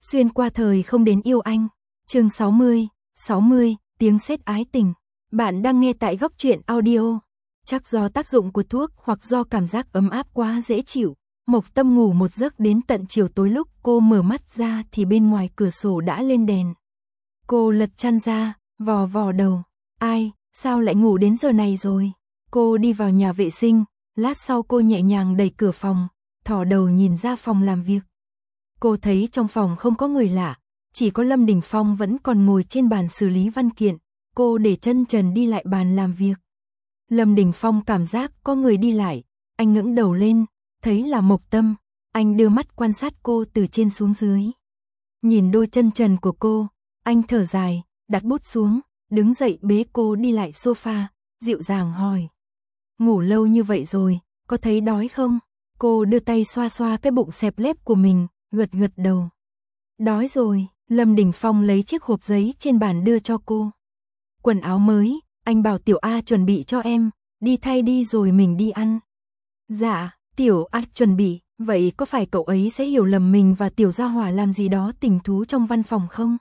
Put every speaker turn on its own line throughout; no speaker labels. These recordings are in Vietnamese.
Xuyên qua thời không đến yêu anh. Chương 60, tiếng sét ái tình. Bạn đang nghe tại Góc Truyện Audio. Chắc do tác dụng của thuốc hoặc do cảm giác ấm áp quá dễ chịu, Mộc Tâm ngủ một giấc đến tận chiều tối. Lúc cô mở mắt ra thì bên ngoài cửa sổ đã lên đèn. Cô lật chăn ra, vò vò đầu. Ai, sao lại ngủ đến giờ này rồi? Cô đi vào nhà vệ sinh, lát sau cô nhẹ nhàng đẩy cửa phòng, thò đầu nhìn ra phòng làm việc. Cô thấy trong phòng không có người lạ, chỉ có Lâm Đình Phong vẫn còn ngồi trên bàn xử lý văn kiện. Cô để chân trần đi lại bàn làm việc. Lâm Đình Phong cảm giác có người đi lại, anh ngẩng đầu lên, thấy là Mộc Tâm, anh đưa mắt quan sát cô từ trên xuống dưới. Nhìn đôi chân trần của cô, anh thở dài, đặt bút xuống, đứng dậy bế cô đi lại sofa, dịu dàng hỏi. Ngủ lâu như vậy rồi, có thấy đói không? Cô đưa tay xoa xoa cái bụng xẹp lép của mình, gật gật đầu. Đói rồi. Lâm Đình Phong lấy chiếc hộp giấy trên bàn đưa cho cô. Quần áo mới, anh bảo Tiểu A chuẩn bị cho em, đi thay đi rồi mình đi ăn. Dạ, Tiểu A chuẩn bị, vậy có phải cậu ấy sẽ hiểu lầm mình và Tiểu Gia Hỏa làm gì đó tình thú trong văn phòng không?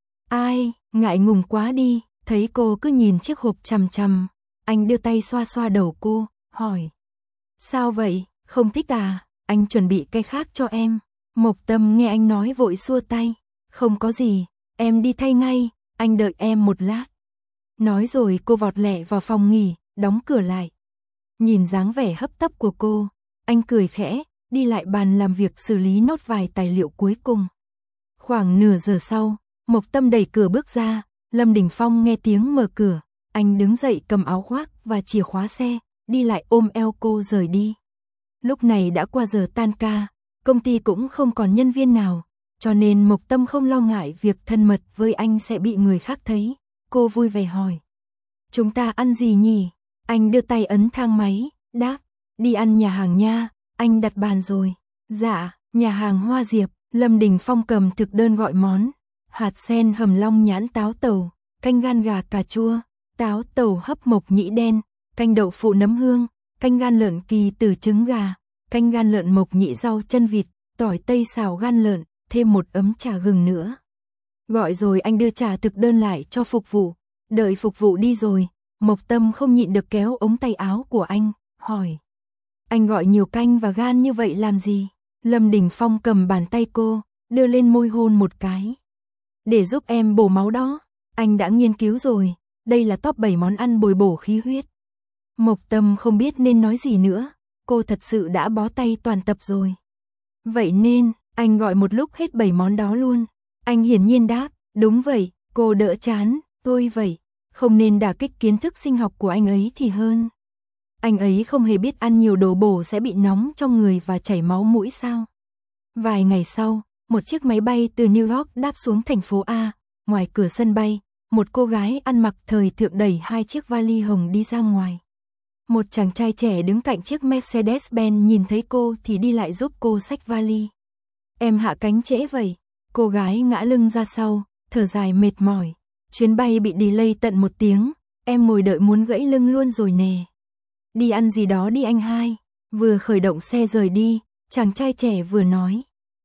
Ai, ngại ngùng quá đi, thấy cô cứ nhìn chiếc hộp chằm chằm, anh đưa tay xoa xoa đầu cô, hỏi. Sao vậy, không thích à, anh chuẩn bị cái khác cho em. Mộc Tâm nghe anh nói vội xua tay. Không có gì, em đi thay ngay, anh đợi em một lát. Nói rồi cô vọt lẹ vào phòng nghỉ, đóng cửa lại. Nhìn dáng vẻ hấp tấp của cô, anh cười khẽ, đi lại bàn làm việc xử lý nốt vài tài liệu cuối cùng. Khoảng nửa giờ sau, Mộc Tâm đẩy cửa bước ra, Lâm Đình Phong nghe tiếng mở cửa, anh đứng dậy cầm áo khoác và chìa khóa xe, đi lại ôm eo cô rời đi. Lúc này đã qua giờ tan ca, công ty cũng không còn nhân viên nào. Cho nên Mộc Tâm không lo ngại việc thân mật với anh sẽ bị người khác thấy. Cô vui vẻ hỏi. Chúng ta ăn gì nhỉ? Anh đưa tay ấn thang máy, đáp. Đi ăn nhà hàng nha, anh đặt bàn rồi. Dạ, nhà hàng Hoa Diệp. Lâm Đình Phong cầm thực đơn gọi món. Hạt sen hầm long nhãn táo tàu, canh gan gà cà chua, táo tàu hấp mộc nhĩ đen, canh đậu phụ nấm hương, canh gan lợn kỳ từ trứng gà, canh gan lợn mộc nhĩ rau chân vịt, tỏi tây xào gan lợn. Thêm một ấm trà gừng nữa. Gọi rồi anh đưa trà thực đơn lại cho phục vụ. Đợi phục vụ đi rồi, Mộc Tâm không nhịn được kéo ống tay áo của anh, hỏi. Anh gọi nhiều canh và gan như vậy làm gì? Lâm Đình Phong cầm bàn tay cô, đưa lên môi hôn một cái. Để giúp em bổ máu đó. Anh đã nghiên cứu rồi, đây là top 7 món ăn bồi bổ khí huyết. Mộc Tâm không biết nên nói gì nữa, cô thật sự đã bó tay toàn tập rồi. Vậy nên anh gọi một lúc hết 7 món đó luôn. Anh hiển nhiên đáp, đúng vậy, cô đỡ chán, tôi vậy, không nên đả kích kiến thức sinh học của anh ấy thì hơn. Anh ấy không hề biết ăn nhiều đồ bổ sẽ bị nóng trong người và chảy máu mũi sao. Vài ngày sau, một chiếc máy bay từ New York đáp xuống thành phố A, ngoài cửa sân bay, một cô gái ăn mặc thời thượng đẩy 2 chiếc vali hồng đi ra ngoài. Một chàng trai trẻ đứng cạnh chiếc Mercedes-Benz nhìn thấy cô thì đi lại giúp cô xách vali. Em hạ cánh trễ vậy. Cô gái ngã lưng ra sau, thở dài mệt mỏi. Chuyến bay bị delay tận 1 tiếng, em ngồi đợi muốn gãy lưng luôn rồi nè. Đi ăn gì đó đi anh hai. Vừa khởi động xe rời đi, chàng trai trẻ vừa nói.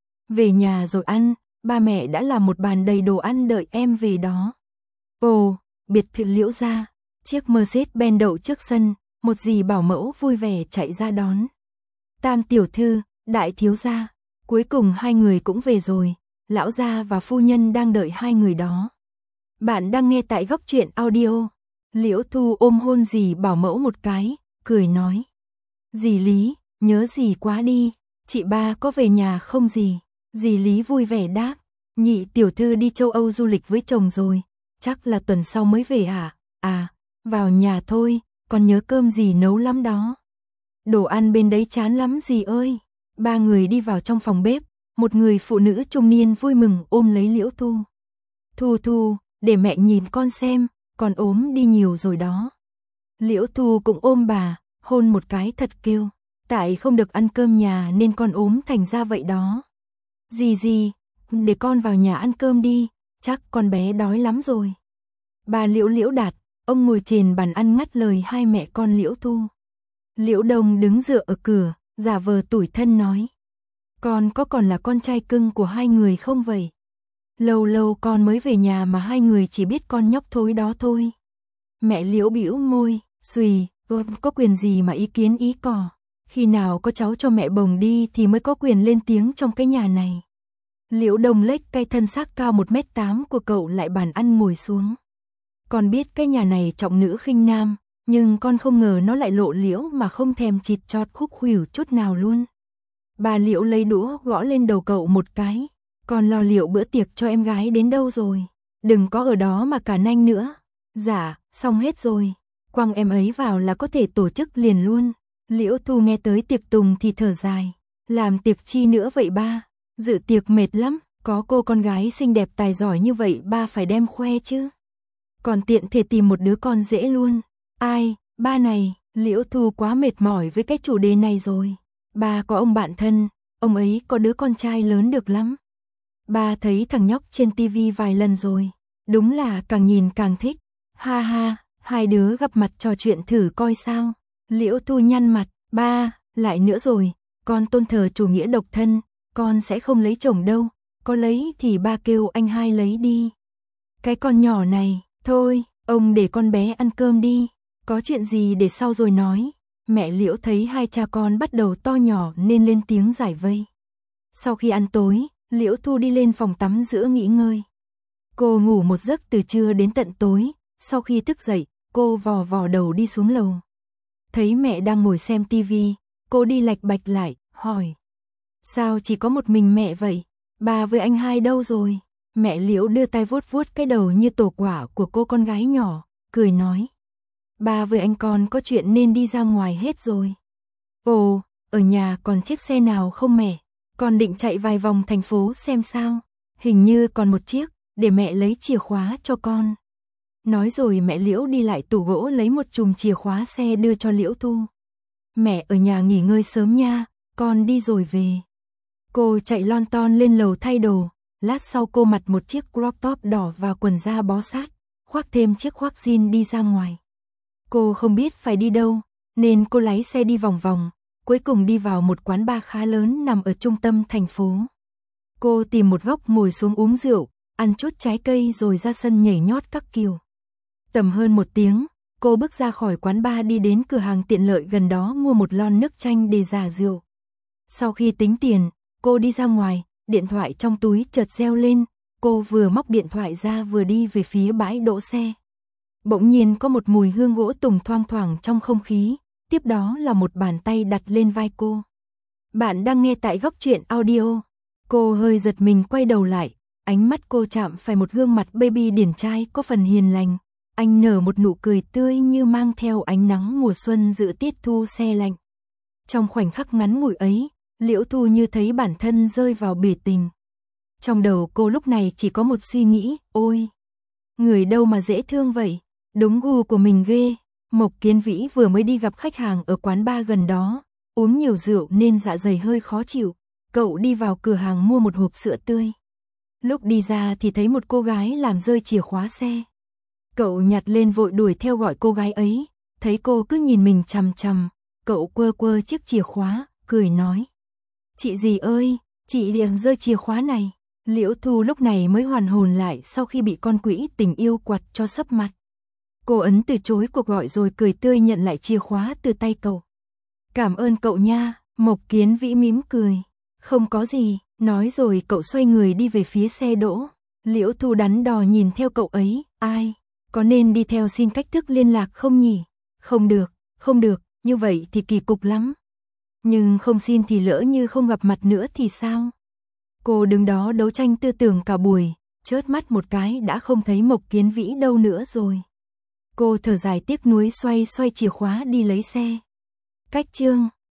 Về nhà rồi ăn, ba mẹ đã làm một bàn đầy đồ ăn đợi em về đó. Ồ, biệt thự Liễu gia, chiếc Mercedes-Benz đậu trước sân, một dì bảo mẫu vui vẻ chạy ra đón. Tam tiểu thư, đại thiếu gia. Cuối cùng hai người cũng về rồi, lão gia và phu nhân đang đợi hai người đó. Bạn đang nghe tại Góc Truyện Audio. Liễu Thu ôm hôn dì bảo mẫu một cái, cười nói. Dì Lý, nhớ dì quá đi, chị ba có về nhà không dì? Dì Lý vui vẻ đáp, nhị tiểu thư đi châu Âu du lịch với chồng rồi, chắc là tuần sau mới về à? À, vào nhà thôi, còn nhớ cơm dì nấu lắm đó. Đồ ăn bên đấy chán lắm dì ơi. Ba người đi vào trong phòng bếp, một người phụ nữ trung niên vui mừng ôm lấy Liễu Thu. Thu Thu, để mẹ nhìn con xem, con ốm đi nhiều rồi đó. Liễu Thu cũng ôm bà, hôn một cái thật kêu. Tại không được ăn cơm nhà nên con ốm thành ra vậy đó. Dì, để con vào nhà ăn cơm đi, chắc con bé đói lắm rồi. Bà Liễu Đạt, ông ngồi trên bàn ăn ngắt lời hai mẹ con Liễu Thu. Liễu Đông đứng dựa ở cửa, giả vờ tủi thân nói. Con có còn là con trai cưng của hai người không vậy? Lâu lâu con mới về nhà mà hai người chỉ biết con nhóc thối đó thôi. Mẹ Liễu bĩu môi, xùy, có quyền gì mà ý kiến ý cò. Khi nào có cháu cho mẹ bồng đi thì mới có quyền lên tiếng trong cái nhà này. Liễu Đông Lếch cái thân xác cao 1m8 của cậu lại bàn ăn ngồi xuống. Con biết cái nhà này trọng nữ khinh nam, nhưng con không ngờ nó lại lộ liễu mà không thèm chịt chọt khúc khuỷu chút nào luôn. Bà Liễu lấy đũa gõ lên đầu cậu một cái. Con lo liệu bữa tiệc cho em gái đến đâu rồi? Đừng có ở đó mà cả nanh nữa. Dạ, xong hết rồi. Quăng em ấy vào là có thể tổ chức liền luôn. Liễu Thu nghe tới tiệc tùng thì thở dài. Làm tiệc chi nữa vậy ba? Dự tiệc mệt lắm, có cô con gái xinh đẹp tài giỏi như vậy ba phải đem khoe chứ. Còn tiện thể tìm một đứa con dễ luôn. Ai, ba này, Liễu Thu quá mệt mỏi với cái chủ đề này rồi. Ba có ông bạn thân, ông ấy có đứa con trai lớn được lắm. Ba thấy thằng nhóc trên tivi vài lần rồi, đúng là càng nhìn càng thích. Ha ha, hai đứa gặp mặt trò chuyện thử coi sao. Liễu Thu nhăn mặt, ba, lại nữa rồi, con tôn thờ chủ nghĩa độc thân, con sẽ không lấy chồng đâu, có lấy thì ba kêu anh hai lấy đi. Cái con nhỏ này, thôi, ông để con bé ăn cơm đi, có chuyện gì để sau rồi nói. Mẹ Liễu thấy hai cha con bắt đầu to nhỏ nên lên tiếng giải vây. Sau khi ăn tối, Liễu Thu đi lên phòng tắm giữa nghỉ ngơi. Cô ngủ một giấc từ trưa đến tận tối, sau khi thức dậy, cô vò vò đầu đi xuống lầu. Thấy mẹ đang ngồi xem tivi, cô đi lạch bạch lại, hỏi. Sao chỉ có một mình mẹ vậy? Bà với anh hai đâu rồi? Mẹ Liễu đưa tay vuốt vuốt cái đầu như tổ quả của cô con gái nhỏ, cười nói. Bà với anh con có chuyện nên đi ra ngoài hết rồi. Ồ, ở nhà còn chiếc xe nào không mẹ? Con định chạy vài vòng thành phố xem sao. Hình như còn một chiếc, để mẹ lấy chìa khóa cho con. Nói rồi mẹ Liễu đi lại tủ gỗ lấy một chùm chìa khóa xe đưa cho Liễu Thu. Mẹ ở nhà nghỉ ngơi sớm nha, con đi rồi về. Cô chạy lon ton lên lầu thay đồ, lát sau cô mặc một chiếc crop top đỏ và quần da bó sát, khoác thêm chiếc khoác jean đi ra ngoài. Cô không biết phải đi đâu, nên cô lái xe đi vòng vòng, cuối cùng đi vào một quán bar khá lớn nằm ở trung tâm thành phố. Cô tìm một góc ngồi xuống uống rượu, ăn chút trái cây rồi ra sân nhảy nhót các kiểu. Tầm hơn một tiếng, cô bước ra khỏi quán bar đi đến cửa hàng tiện lợi gần đó mua một lon nước chanh để giả rượu. Sau khi tính tiền, cô đi ra ngoài, điện thoại trong túi chợt reo lên, cô vừa móc điện thoại ra vừa đi về phía bãi đỗ xe. Bỗng nhiên có một mùi hương gỗ tùng thoang thoảng trong không khí, tiếp đó là một bàn tay đặt lên vai cô. Bạn đang nghe tại Góc Truyện Audio. Cô hơi giật mình quay đầu lại, ánh mắt cô chạm phải một gương mặt baby điển trai có phần hiền lành. Anh nở một nụ cười tươi như mang theo ánh nắng mùa xuân dự tiết thu se lạnh. Trong khoảnh khắc ngắn ngủi ấy, Liễu Thu như thấy bản thân rơi vào bể tình. Trong đầu cô lúc này chỉ có một suy nghĩ, ôi, người đâu mà dễ thương vậy, đúng gu của mình ghê. Mộc Kiến Vĩ vừa mới đi gặp khách hàng ở quán bar gần đó, uống nhiều rượu nên dạ dày hơi khó chịu. Cậu đi vào cửa hàng mua một hộp sữa tươi. Lúc đi ra thì thấy một cô gái làm rơi chìa khóa xe. Cậu nhặt lên vội đuổi theo gọi cô gái ấy, thấy cô cứ nhìn mình chằm chằm, cậu quơ quơ chiếc chìa khóa, cười nói. Chị gì ơi, chị liền rơi chìa khóa này. Liễu Thu lúc này mới hoàn hồn lại sau khi bị con quỷ tình yêu quặt cho sấp mặt. Cô ấn từ chối cuộc gọi rồi cười tươi nhận lại chìa khóa từ tay cậu. Cảm ơn cậu nha, Mộc Kiến Vĩ mím cười. Không có gì, nói rồi cậu xoay người đi về phía xe đỗ. Liễu Thu đắn đo nhìn theo cậu ấy, ai? Có nên đi theo xin cách thức liên lạc không nhỉ? Không được, như vậy thì kỳ cục lắm. Nhưng không xin thì lỡ như không gặp mặt nữa thì sao? Cô đứng đó đấu tranh tư tưởng cả buổi, chớp mắt một cái đã không thấy Mộc Kiến Vĩ đâu nữa rồi. Cô thở dài tiếc nuối xoay chìa khóa đi lấy xe. Cách chương